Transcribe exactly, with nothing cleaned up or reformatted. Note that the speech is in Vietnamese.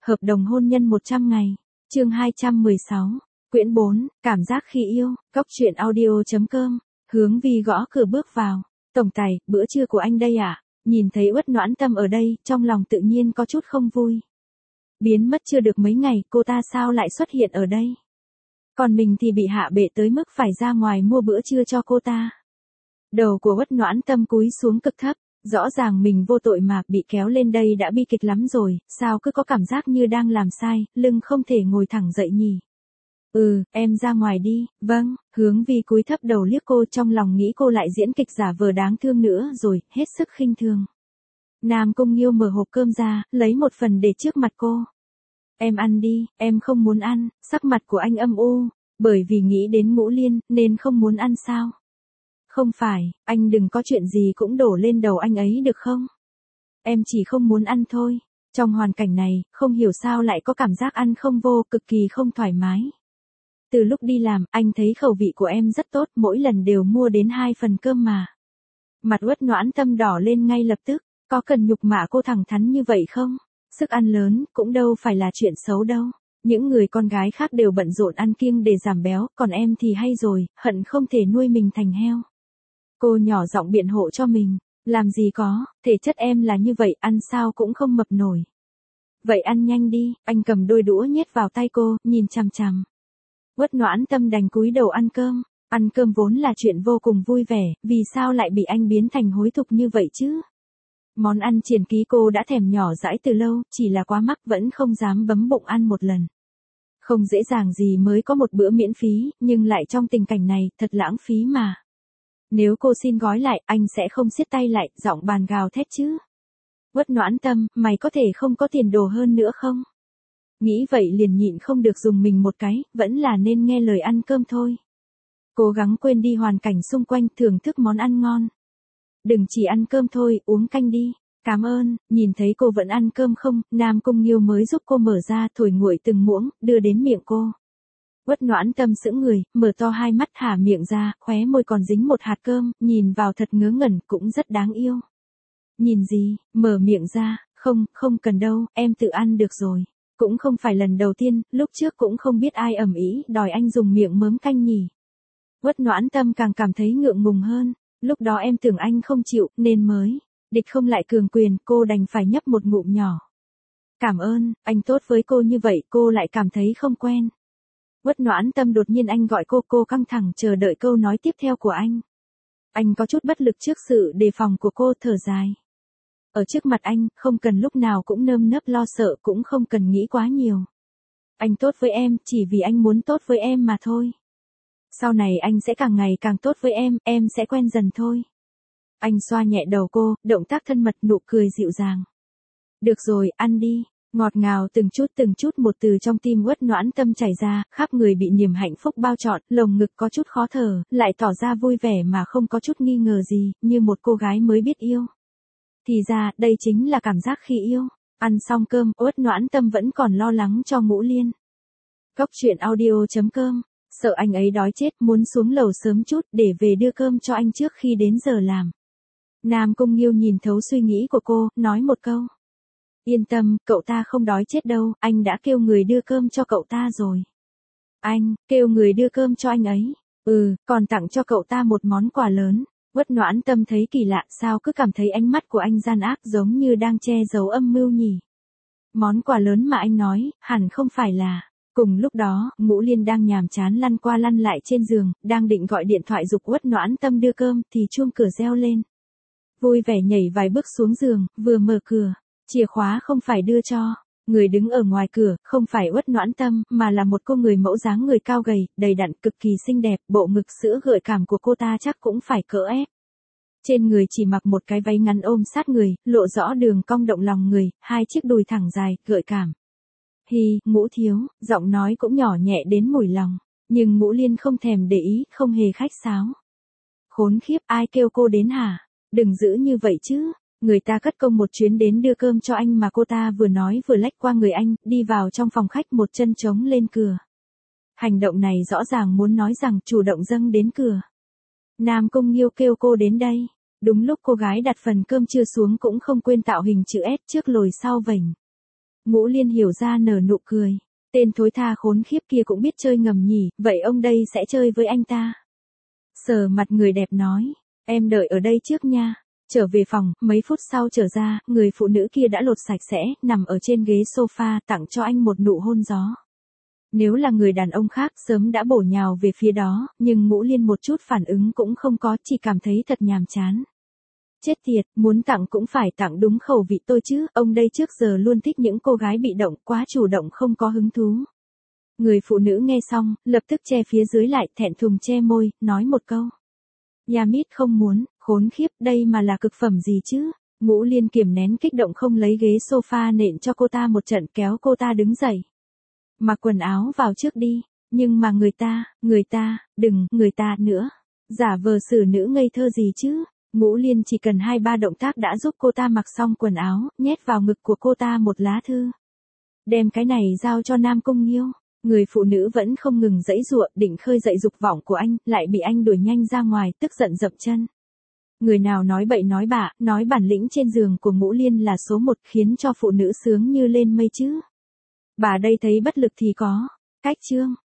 Hợp đồng hôn nhân một trăm ngày. Chương hai trăm mười sáu. Quyển bốn, cảm giác khi yêu, Cóc truyện audio.com. Hướng Vi gõ cửa bước vào. Tổng tài, bữa trưa của anh đây ạ. À? Nhìn thấy Uất Noãn Tâm ở đây, trong lòng tự nhiên có chút không vui. Biến mất chưa được mấy ngày, cô ta sao lại xuất hiện ở đây? Còn mình thì bị hạ bệ tới mức phải ra ngoài mua bữa trưa cho cô ta. Đầu của Uất Noãn Tâm cúi xuống cực thấp, rõ ràng mình vô tội mà bị kéo lên đây đã bi kịch lắm rồi, sao cứ có cảm giác như đang làm sai, lưng không thể ngồi thẳng dậy nhỉ? Ừ, em ra ngoài đi, vâng, Hướng Vi cúi thấp đầu liếc cô, trong lòng nghĩ cô lại diễn kịch giả vờ đáng thương nữa rồi, hết sức khinh thường. Nam Cung Nghiêu mở hộp cơm ra, lấy một phần để trước mặt cô. Em ăn đi, em không muốn ăn, sắc mặt của anh âm u, bởi vì nghĩ đến Ngũ Liên, nên không muốn ăn sao? Không phải, anh đừng có chuyện gì cũng đổ lên đầu anh ấy được không? Em chỉ không muốn ăn thôi. Trong hoàn cảnh này, không hiểu sao lại có cảm giác ăn không vô, cực kỳ không thoải mái. Từ lúc đi làm, anh thấy khẩu vị của em rất tốt, mỗi lần đều mua đến hai phần cơm mà. Mặt Uất Noãn Tâm đỏ lên ngay lập tức, có cần nhục mạ cô thẳng thắn như vậy không? Sức ăn lớn, cũng đâu phải là chuyện xấu đâu. Những người con gái khác đều bận rộn ăn kiêng để giảm béo, còn em thì hay rồi, hận không thể nuôi mình thành heo. Cô nhỏ giọng biện hộ cho mình, làm gì có, thể chất em là như vậy, ăn sao cũng không mập nổi. Vậy ăn nhanh đi, anh cầm đôi đũa nhét vào tay cô, nhìn chằm chằm. Uất Noãn Tâm đành cúi đầu ăn cơm, ăn cơm vốn là chuyện vô cùng vui vẻ, vì sao lại bị anh biến thành hối thúc như vậy chứ? Món ăn triển ký cô đã thèm nhỏ dãi từ lâu, chỉ là quá mắc vẫn không dám bấm bụng ăn một lần. Không dễ dàng gì mới có một bữa miễn phí, nhưng lại trong tình cảnh này, thật lãng phí mà. Nếu cô xin gói lại, anh sẽ không siết tay lại, giọng bàn gào thét chứ. Uất Noãn Tâm, mày có thể không có tiền đồ hơn nữa không? Nghĩ vậy liền nhịn không được dùng mình một cái, vẫn là nên nghe lời ăn cơm thôi. Cố gắng quên đi hoàn cảnh xung quanh, thưởng thức món ăn ngon. Đừng chỉ ăn cơm thôi, uống canh đi. Cảm ơn, nhìn thấy cô vẫn ăn cơm không, Nam Cung Nghiêu mới giúp cô mở ra, thổi nguội từng muỗng, đưa đến miệng cô. Uất Noãn Tâm sững người, mở to hai mắt thả miệng ra, khóe môi còn dính một hạt cơm, nhìn vào thật ngớ ngẩn, cũng rất đáng yêu. Nhìn gì, mở miệng ra, không, không cần đâu, em tự ăn được rồi. Cũng không phải lần đầu tiên, lúc trước cũng không biết ai ầm ĩ đòi anh dùng miệng mớm canh nhỉ. Uất Noãn Tâm càng cảm thấy ngượng ngùng hơn, lúc đó em tưởng anh không chịu, nên mới, địch không lại cường quyền, cô đành phải nhấp một ngụm nhỏ. Cảm ơn, anh tốt với cô như vậy, cô lại cảm thấy không quen. Uất Noãn Tâm đột nhiên anh gọi cô, cô căng thẳng chờ đợi câu nói tiếp theo của anh. Anh có chút bất lực trước sự đề phòng của cô, thở dài. Ở trước mặt anh, không cần lúc nào cũng nơm nớp lo sợ, cũng không cần nghĩ quá nhiều. Anh tốt với em, chỉ vì anh muốn tốt với em mà thôi. Sau này anh sẽ càng ngày càng tốt với em, em sẽ quen dần thôi. Anh xoa nhẹ đầu cô, động tác thân mật, nụ cười dịu dàng. Được rồi, ăn đi. Ngọt ngào từng chút từng chút một từ trong tim Uất Noãn Tâm chảy ra, khắp người bị niềm hạnh phúc bao trọn, lồng ngực có chút khó thở, lại tỏ ra vui vẻ mà không có chút nghi ngờ gì, như một cô gái mới biết yêu. Thì ra, đây chính là cảm giác khi yêu. Ăn xong cơm, Uất Noãn Tâm vẫn còn lo lắng cho Ngũ Liên. Cóc truyện audio.com. Sợ anh ấy đói chết, muốn xuống lầu sớm chút để về đưa cơm cho anh trước khi đến giờ làm. Nam Cung Nghiêu nhìn thấu suy nghĩ của cô, nói một câu. Yên tâm, cậu ta không đói chết đâu, anh đã kêu người đưa cơm cho cậu ta rồi. Anh, kêu người đưa cơm cho anh ấy. Ừ, còn tặng cho cậu ta một món quà lớn. Uất Noãn Tâm thấy kỳ lạ, sao cứ cảm thấy ánh mắt của anh gian ác giống như đang che giấu âm mưu nhỉ. Món quà lớn mà anh nói, hẳn không phải là. Cùng lúc đó, Ngũ Liên đang nhàm chán lăn qua lăn lại trên giường, đang định gọi điện thoại giục Uất Noãn Tâm đưa cơm, thì chuông cửa reo lên. Vui vẻ nhảy vài bước xuống giường, vừa mở cửa, chìa khóa không phải đưa cho. Người đứng ở ngoài cửa, không phải Uất Noãn Tâm, mà là một cô người mẫu dáng người cao gầy, đầy đặn, cực kỳ xinh đẹp, bộ ngực sữa gợi cảm của cô ta chắc cũng phải cỡ ép. Trên người chỉ mặc một cái váy ngắn ôm sát người, lộ rõ đường cong động lòng người, hai chiếc đùi thẳng dài, gợi cảm. Hi, Ngũ thiếu, giọng nói cũng nhỏ nhẹ đến mùi lòng, nhưng Ngũ Liên không thèm để ý, không hề khách sáo. Khốn khiếp, ai kêu cô đến hả? Đừng giữ như vậy chứ. Người ta cất công một chuyến đến đưa cơm cho anh mà cô ta vừa nói vừa lách qua người anh, đi vào trong phòng khách một chân trống lên cửa. Hành động này rõ ràng muốn nói rằng chủ động dâng đến cửa. Nam Cung Nghiêu kêu cô đến đây. Đúng lúc cô gái đặt phần cơm trưa xuống cũng không quên tạo hình chữ S trước lồi sau vểnh. Ngũ Liên hiểu ra nở nụ cười. Tên thối tha khốn khiếp kia cũng biết chơi ngầm nhỉ, vậy ông đây sẽ chơi với anh ta. Sờ mặt người đẹp nói, em đợi ở đây trước nha. Trở về phòng, mấy phút sau trở ra, người phụ nữ kia đã lột sạch sẽ, nằm ở trên ghế sofa tặng cho anh một nụ hôn gió. Nếu là người đàn ông khác sớm đã bổ nhào về phía đó, nhưng Ngũ Liên một chút phản ứng cũng không có, chỉ cảm thấy thật nhàm chán. Chết tiệt, muốn tặng cũng phải tặng đúng khẩu vị tôi chứ, ông đây trước giờ luôn thích những cô gái bị động, quá chủ động không có hứng thú. Người phụ nữ nghe xong, lập tức che phía dưới lại, thẹn thùng che môi, nói một câu. Yamit không muốn, khốn khiếp, đây mà là cực phẩm gì chứ? Ngũ Liên kiềm nén kích động không lấy ghế sofa nện cho cô ta một trận, kéo cô ta đứng dậy. Mặc quần áo vào trước đi, nhưng mà người ta, người ta, đừng, người ta nữa. Giả vờ xử nữ ngây thơ gì chứ? Ngũ Liên chỉ cần hai ba động tác đã giúp cô ta mặc xong quần áo, nhét vào ngực của cô ta một lá thư. Đem cái này giao cho Nam Cung Nghiêu. Người phụ nữ vẫn không ngừng giãy giụa, định khơi dậy dục vọng của anh, lại bị anh đuổi nhanh ra ngoài, tức giận dậm chân. Người nào nói bậy nói bạ, nói bản lĩnh trên giường của Ngũ Liên là số một, khiến cho phụ nữ sướng như lên mây chứ. Bà đây thấy bất lực thì có cách chương.